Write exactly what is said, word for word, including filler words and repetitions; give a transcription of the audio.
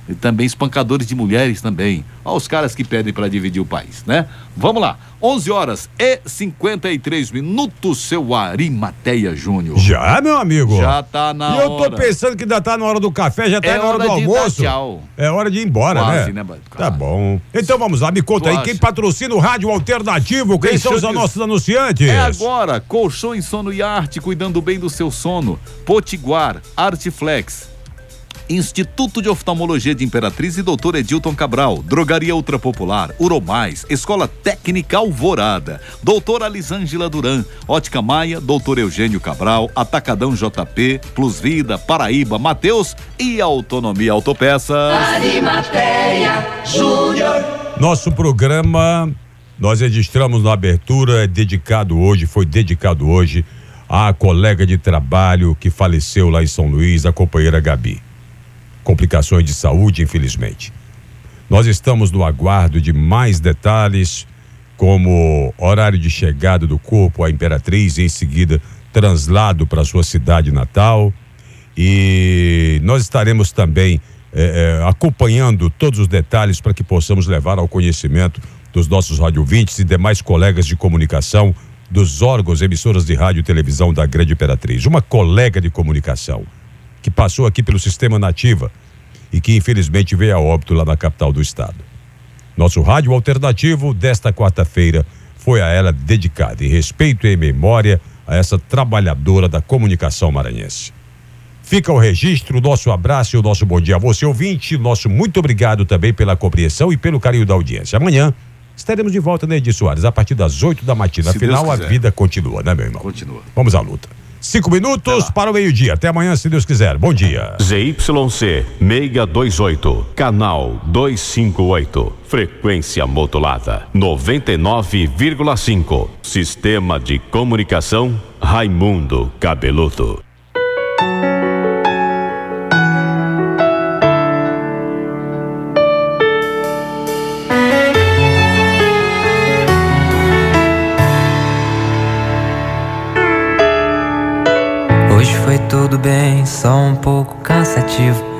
e também espancadores de mulheres também. Olha os caras que pedem para dividir o país, né? Vamos lá, onze horas e cinquenta e três minutos, seu Arimateia Júnior. Já, meu amigo? Já tá na hora. E eu tô pensando que ainda tá na hora do café, já tá é na hora, hora do almoço. Tchau. É hora de ir embora, Quase, né? né? Tá bom. Então vamos lá, me conta aí, quem patrocina o Rádio Alternativo, quem Deixa são os eu... nossos anunciantes? É agora, Colchões Sono e Arte, cuidando bem do seu sono. Potiguar, Artiflex, Instituto de Oftalmologia de Imperatriz e doutor Edilton Cabral, Drogaria Ultra Popular, Uromais, Escola Técnica Alvorada, doutora Alisângela Duran, Ótica Maia, doutor Eugênio Cabral, Atacadão J P, Plus Vida, Paraíba, Mateus e Autonomia Autopeças. Arimateia Júnior. Nosso programa, nós registramos na abertura, é dedicado hoje, foi dedicado hoje à colega de trabalho que faleceu lá em São Luís, a companheira Gabi. Complicações de saúde, infelizmente. Nós estamos no aguardo de mais detalhes, como horário de chegada do corpo à Imperatriz, e em seguida translado para sua cidade natal. E nós estaremos também eh, eh, acompanhando todos os detalhes para que possamos levar ao conhecimento dos nossos radiovintes e demais colegas de comunicação dos órgãos, emissoras de rádio e televisão da Grande Imperatriz. Uma colega de comunicação que passou aqui pelo Sistema Nativa e que infelizmente veio a óbito lá na capital do estado. Nosso rádio alternativo desta quarta-feira foi a ela dedicado, em respeito e em memória a essa trabalhadora da comunicação maranhense. Fica o registro, o nosso abraço e o nosso bom dia a você, ouvinte. Nosso muito obrigado também pela compreensão e pelo carinho da audiência. Amanhã estaremos de volta, né, Edi Soares, a partir das oito da matina. Afinal, a vida continua, né, meu irmão? Continua. Vamos à luta. Cinco minutos para o meio-dia. Até amanhã, se Deus quiser. Bom dia. Z Y C seiscentos e vinte e oito, canal duzentos e cinquenta e oito, frequência modulada noventa e nove vírgula cinco. Sistema de comunicação Raimundo Cabeludo. Hoje foi tudo bem, só um pouco cansativo.